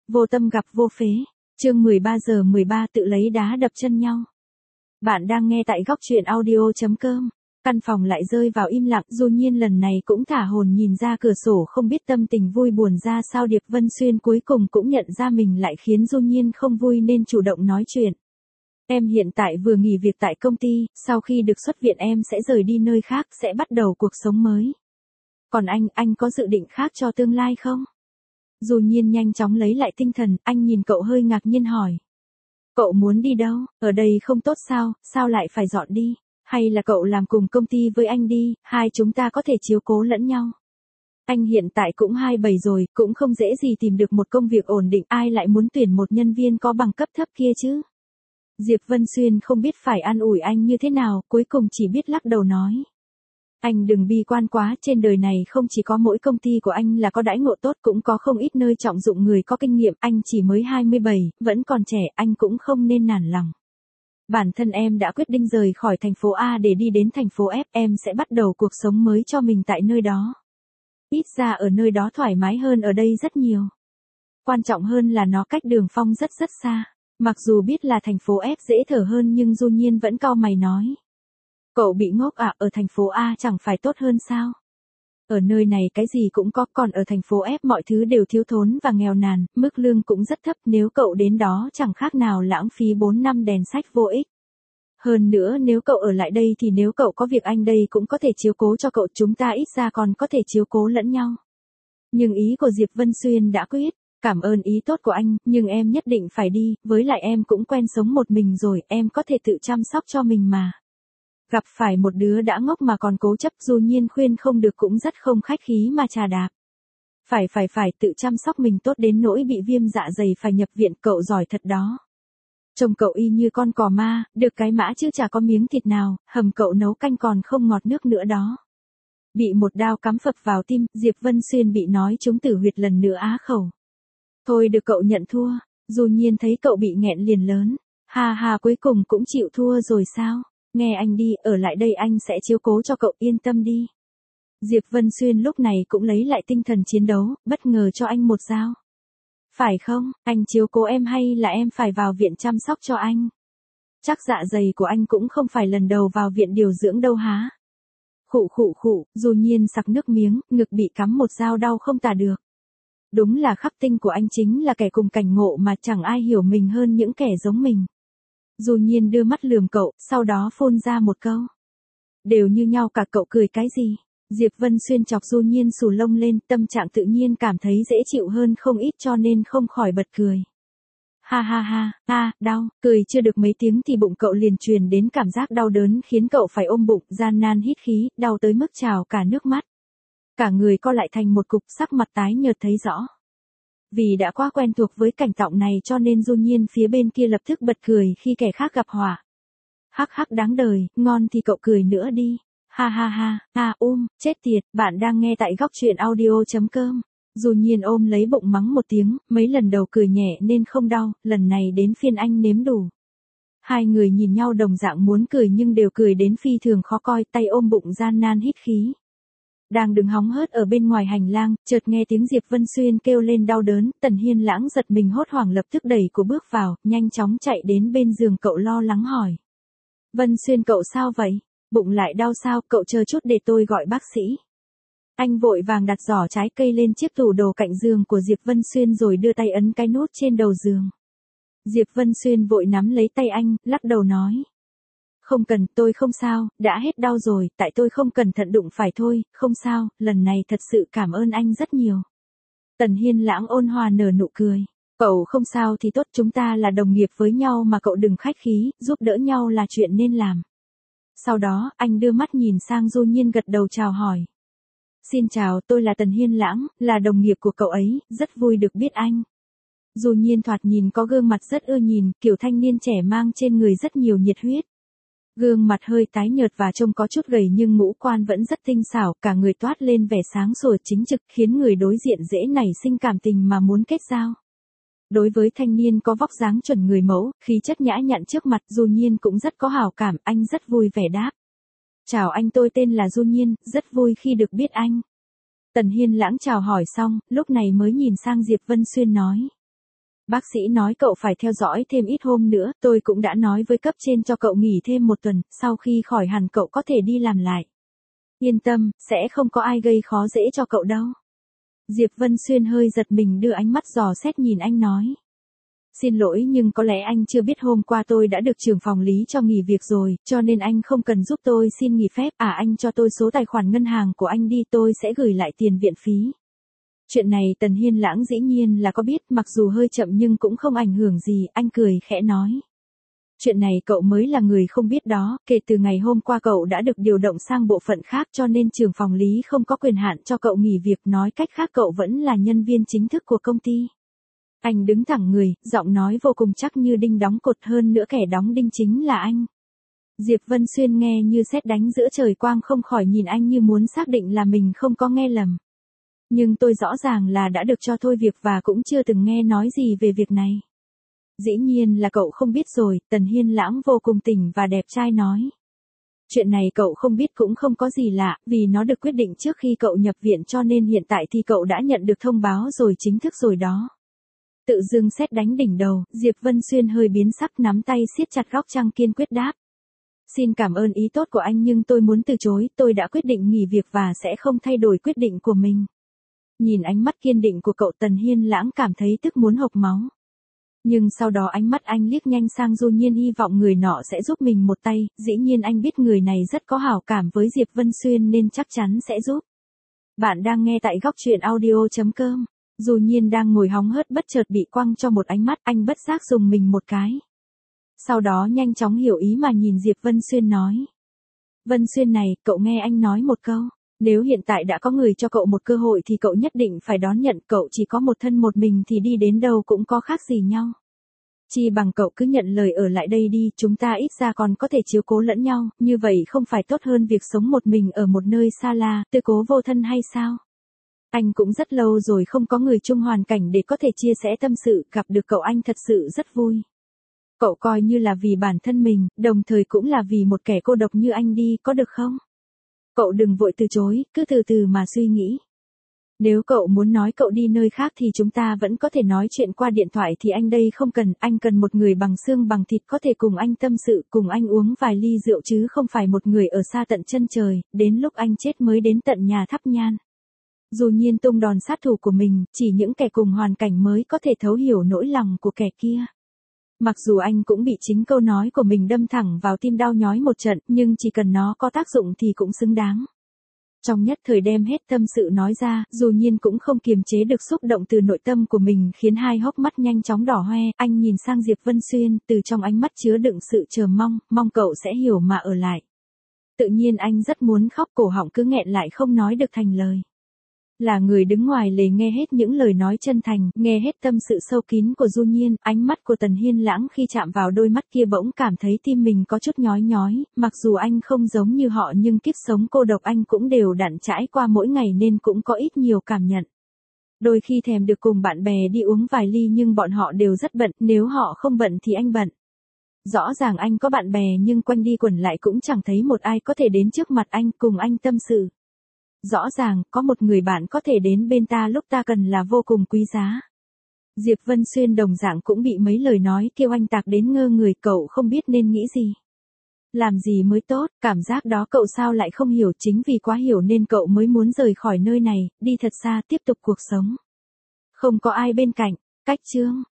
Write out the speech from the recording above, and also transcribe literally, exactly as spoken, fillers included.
Vô tâm gặp vô phế. Chương mười ba giờ mười ba tự lấy đá đập chân nhau. Bạn đang nghe tại góc truyện audio chấm com. Căn phòng lại rơi vào im lặng, Du Nhiên lần này cũng thả hồn nhìn ra cửa sổ không biết tâm tình vui buồn ra sao. Điệp Vân Xuyên cuối cùng cũng nhận ra mình lại khiến Du Nhiên không vui nên chủ động nói chuyện. Em hiện tại vừa nghỉ việc tại công ty, sau khi được xuất viện em sẽ rời đi nơi khác, sẽ bắt đầu cuộc sống mới. Còn anh, anh có dự định khác cho tương lai không? Du Nhiên nhanh chóng lấy lại tinh thần, anh nhìn cậu hơi ngạc nhiên hỏi. Cậu muốn đi đâu, ở đây không tốt sao, sao lại phải dọn đi? Hay là cậu làm cùng công ty với anh đi, hai chúng ta có thể chiếu cố lẫn nhau. Anh hiện tại cũng hai mươi bảy rồi, cũng không dễ gì tìm được một công việc ổn định, ai lại muốn tuyển một nhân viên có bằng cấp thấp kia chứ? Diệp Vân Xuyên không biết phải an ủi anh như thế nào, cuối cùng chỉ biết lắc đầu nói. Anh đừng bi quan quá, trên đời này không chỉ có mỗi công ty của anh là có đãi ngộ tốt, cũng có không ít nơi trọng dụng người có kinh nghiệm, anh chỉ mới hai mươi bảy, vẫn còn trẻ, anh cũng không nên nản lòng. Bản thân em đã quyết định rời khỏi thành phố A để đi đến thành phố F, em sẽ bắt đầu cuộc sống mới cho mình tại nơi đó. Ít ra ở nơi đó thoải mái hơn ở đây rất nhiều. Quan trọng hơn là nó cách Đường Phong rất rất xa. Mặc dù biết là thành phố F dễ thở hơn nhưng Du Nhiên vẫn cau mày nói. Cậu bị ngốc à, ở thành phố A chẳng phải tốt hơn sao? Ở nơi này cái gì cũng có, còn ở thành phố F mọi thứ đều thiếu thốn và nghèo nàn, mức lương cũng rất thấp, nếu cậu đến đó chẳng khác nào lãng phí bốn năm đèn sách vô ích. Hơn nữa nếu cậu ở lại đây thì nếu cậu có việc anh đây cũng có thể chiếu cố cho cậu, chúng ta ít ra còn có thể chiếu cố lẫn nhau. Nhưng ý của Diệp Vân Xuyên đã quyết. Cảm ơn ý tốt của anh, nhưng em nhất định phải đi, với lại em cũng quen sống một mình rồi, em có thể tự chăm sóc cho mình mà. Gặp phải một đứa đã ngốc mà còn cố chấp, Du Nhiên khuyên không được cũng rất không khách khí mà trà đạp. Phải phải phải, tự chăm sóc mình tốt đến nỗi bị viêm dạ dày phải nhập viện, cậu giỏi thật đó. Trông cậu y như con cò ma, được cái mã chứ chả có miếng thịt nào, hầm cậu nấu canh còn không ngọt nước nữa đó. Bị một đao cắm phập vào tim, Diệp Vân Xuyên bị nói trúng tử huyệt lần nữa á khẩu. Thôi được cậu nhận thua, Du Nhiên thấy cậu bị nghẹn liền lớn. Ha ha, cuối cùng cũng chịu thua rồi sao? Nghe anh đi, ở lại đây anh sẽ chiếu cố cho cậu, yên tâm đi. Diệp Vân Xuyên lúc này cũng lấy lại tinh thần chiến đấu, bất ngờ cho anh một dao. Phải không, anh chiếu cố em hay là em phải vào viện chăm sóc cho anh? Chắc dạ dày của anh cũng không phải lần đầu vào viện điều dưỡng đâu há. Khụ khụ khụ, Du Nhiên sặc nước miếng, ngực bị cắm một dao đau không tả được. Đúng là khắc tinh của anh chính là kẻ cùng cảnh ngộ mà chẳng ai hiểu mình hơn những kẻ giống mình. Du Nhiên đưa mắt lườm cậu, sau đó phun ra một câu. Đều như nhau cả, cậu cười cái gì? Diệp Vân Xuyên chọc Du Nhiên xù lông lên, tâm trạng tự nhiên cảm thấy dễ chịu hơn không ít cho nên không khỏi bật cười. Ha ha ha, ha, đau, cười chưa được mấy tiếng thì bụng cậu liền truyền đến cảm giác đau đớn khiến cậu phải ôm bụng, gian nan hít khí, đau tới mức trào cả nước mắt. Cả người co lại thành một cục, sắc mặt tái nhợt thấy rõ. Vì đã quá quen thuộc với cảnh tượng này cho nên Du Nhiên phía bên kia lập tức bật cười khi kẻ khác gặp họa. Hắc hắc đáng đời, ngon thì cậu cười nữa đi. Ha ha ha, ha um, chết tiệt, bạn đang nghe tại góc truyện audio chấm com. Du Nhiên ôm lấy bụng mắng một tiếng, mấy lần đầu cười nhẹ nên không đau, lần này đến phiên anh nếm đủ. Hai người nhìn nhau đồng dạng muốn cười nhưng đều cười đến phi thường khó coi, tay ôm bụng gian nan hít khí. Đang đứng hóng hớt ở bên ngoài hành lang, chợt nghe tiếng Diệp Vân Xuyên kêu lên đau đớn, Tần Hiên Lãng giật mình hốt hoảng lập tức đẩy cô bước vào, nhanh chóng chạy đến bên giường cậu lo lắng hỏi. Vân Xuyên cậu sao vậy? Bụng lại đau sao? Cậu chờ chút để tôi gọi bác sĩ. Anh vội vàng đặt giỏ trái cây lên chiếc tủ đồ cạnh giường của Diệp Vân Xuyên rồi đưa tay ấn cái nút trên đầu giường. Diệp Vân Xuyên vội nắm lấy tay anh, lắc đầu nói. Không cần, tôi không sao, đã hết đau rồi, tại tôi không cẩn thận đụng phải thôi, không sao, lần này thật sự cảm ơn anh rất nhiều. Tần Hiên Lãng ôn hòa nở nụ cười. Cậu không sao thì tốt, chúng ta là đồng nghiệp với nhau mà cậu đừng khách khí, giúp đỡ nhau là chuyện nên làm. Sau đó, anh đưa mắt nhìn sang Du Nhiên gật đầu chào hỏi. Xin chào, tôi là Tần Hiên Lãng, là đồng nghiệp của cậu ấy, rất vui được biết anh. Du Nhiên thoạt nhìn có gương mặt rất ưa nhìn, kiểu thanh niên trẻ mang trên người rất nhiều nhiệt huyết. Gương mặt hơi tái nhợt và trông có chút gầy nhưng ngũ quan vẫn rất tinh xảo, cả người toát lên vẻ sáng sủa chính trực khiến người đối diện dễ nảy sinh cảm tình mà muốn kết giao. Đối với thanh niên có vóc dáng chuẩn người mẫu, khí chất nhã nhặn trước mặt, Du Nhiên cũng rất có hảo cảm, anh rất vui vẻ đáp. Chào anh, tôi tên là Du Nhiên, rất vui khi được biết anh. Tần Hiên Lãng chào hỏi xong, lúc này mới nhìn sang Diệp Vân Xuyên nói. Bác sĩ nói cậu phải theo dõi thêm ít hôm nữa, tôi cũng đã nói với cấp trên cho cậu nghỉ thêm một tuần, sau khi khỏi hẳn cậu có thể đi làm lại. Yên tâm, sẽ không có ai gây khó dễ cho cậu đâu. Diệp Vân Xuyên hơi giật mình đưa ánh mắt dò xét nhìn anh nói. Xin lỗi nhưng có lẽ anh chưa biết hôm qua tôi đã được trưởng phòng lý cho nghỉ việc rồi, cho nên anh không cần giúp tôi xin nghỉ phép. À anh cho tôi số tài khoản ngân hàng của anh đi, tôi sẽ gửi lại tiền viện phí. Chuyện này Tần Hiên Lãng dĩ nhiên là có biết, mặc dù hơi chậm nhưng cũng không ảnh hưởng gì, anh cười khẽ nói. Chuyện này cậu mới là người không biết đó, kể từ ngày hôm qua cậu đã được điều động sang bộ phận khác cho nên trưởng phòng lý không có quyền hạn cho cậu nghỉ việc, nói cách khác cậu vẫn là nhân viên chính thức của công ty. Anh đứng thẳng người, giọng nói vô cùng chắc như đinh đóng cột, hơn nữa kẻ đóng đinh chính là anh. Diệp Vân Xuyên nghe như sét đánh giữa trời quang, không khỏi nhìn anh như muốn xác định là mình không có nghe lầm. Nhưng tôi rõ ràng là đã được cho thôi việc và cũng chưa từng nghe nói gì về việc này. Dĩ nhiên là cậu không biết rồi, Tần Hiên Lãng vô cùng tỉnh và đẹp trai nói. Chuyện này cậu không biết cũng không có gì lạ, vì nó được quyết định trước khi cậu nhập viện cho nên hiện tại thì cậu đã nhận được thông báo rồi, chính thức rồi đó. Tự dưng sét đánh đỉnh đầu, Diệp Vân Xuyên hơi biến sắc, nắm tay siết chặt góc chăn kiên quyết đáp. Xin cảm ơn ý tốt của anh nhưng tôi muốn từ chối, tôi đã quyết định nghỉ việc và sẽ không thay đổi quyết định của mình. Nhìn ánh mắt kiên định của cậu, Tần Hiên Lãng cảm thấy tức muốn hộc máu. Nhưng sau đó ánh mắt anh liếc nhanh sang Du Nhiên, hy vọng người nọ sẽ giúp mình một tay, dĩ nhiên anh biết người này rất có hảo cảm với Diệp Vân Xuyên nên chắc chắn sẽ giúp. Bạn đang nghe tại góc truyện audio chấm com. Du Nhiên đang ngồi hóng hớt bất chợt bị quăng cho một ánh mắt, anh bất giác dùng mình một cái. Sau đó nhanh chóng hiểu ý mà nhìn Diệp Vân Xuyên nói. Vân Xuyên này, cậu nghe anh nói một câu. Nếu hiện tại đã có người cho cậu một cơ hội thì cậu nhất định phải đón nhận, cậu chỉ có một thân một mình thì đi đến đâu cũng có khác gì nhau. Chi bằng cậu cứ nhận lời ở lại đây đi, chúng ta ít ra còn có thể chiếu cố lẫn nhau, như vậy không phải tốt hơn việc sống một mình ở một nơi xa la, tư cố vô thân hay sao? Anh cũng rất lâu rồi không có người chung hoàn cảnh để có thể chia sẻ tâm sự, gặp được cậu anh thật sự rất vui. Cậu coi như là vì bản thân mình, đồng thời cũng là vì một kẻ cô độc như anh đi, có được không? Cậu đừng vội từ chối, cứ từ từ mà suy nghĩ. Nếu cậu muốn nói cậu đi nơi khác thì chúng ta vẫn có thể nói chuyện qua điện thoại, thì anh đây không cần, anh cần một người bằng xương bằng thịt có thể cùng anh tâm sự, cùng anh uống vài ly rượu chứ không phải một người ở xa tận chân trời, đến lúc anh chết mới đến tận nhà thắp nhang. Du Nhiên tung đòn sát thủ của mình, chỉ những kẻ cùng hoàn cảnh mới có thể thấu hiểu nỗi lòng của kẻ kia. Mặc dù anh cũng bị chính câu nói của mình đâm thẳng vào tim đau nhói một trận, nhưng chỉ cần nó có tác dụng thì cũng xứng đáng. Trong nhất thời đem hết tâm sự nói ra, Du Nhiên cũng không kiềm chế được xúc động từ nội tâm của mình, khiến hai hốc mắt nhanh chóng đỏ hoe. Anh nhìn sang Diệp Vân Xuyên, từ trong ánh mắt chứa đựng sự chờ mong, mong cậu sẽ hiểu mà ở lại. Tự nhiên anh rất muốn khóc, cổ họng cứ nghẹn lại không nói được thành lời. Là người đứng ngoài lề nghe hết những lời nói chân thành, nghe hết tâm sự sâu kín của Du Nhiên, ánh mắt của Tần Hiên Lãng khi chạm vào đôi mắt kia bỗng cảm thấy tim mình có chút nhói nhói, mặc dù anh không giống như họ nhưng kiếp sống cô độc anh cũng đều đặn trải qua mỗi ngày nên cũng có ít nhiều cảm nhận. Đôi khi thèm được cùng bạn bè đi uống vài ly nhưng bọn họ đều rất bận, nếu họ không bận thì anh bận. Rõ ràng anh có bạn bè nhưng quanh đi quẩn lại cũng chẳng thấy một ai có thể đến trước mặt anh cùng anh tâm sự. Rõ ràng, có một người bạn có thể đến bên ta lúc ta cần là vô cùng quý giá. Diệp Vân Xuyên đồng dạng cũng bị mấy lời nói kêu anh tạc đến ngơ người, cậu không biết nên nghĩ gì. Làm gì mới tốt, cảm giác đó cậu sao lại không hiểu, chính vì quá hiểu nên cậu mới muốn rời khỏi nơi này, đi thật xa tiếp tục cuộc sống. Không có ai bên cạnh, cách chương.